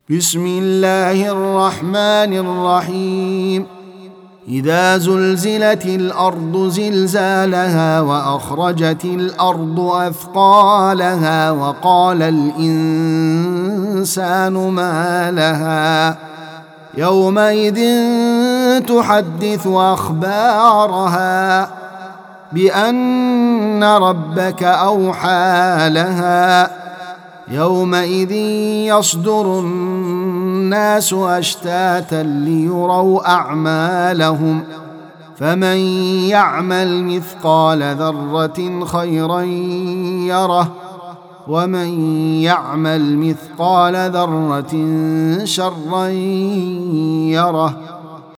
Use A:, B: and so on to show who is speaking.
A: بسم الله الرحمن الرحيم. إذا زلزلت الأرض زلزالها وأخرجت الأرض أثقالها وقال الإنسان ما لها يومئذ تحدث أخبارها بأن ربك أوحى لها يومئذ يصدر الناس أشتاتا ليروا أعمالهم فمن يعمل مثقال ذرة خيرا يره ومن يعمل مثقال ذرة شرا يره.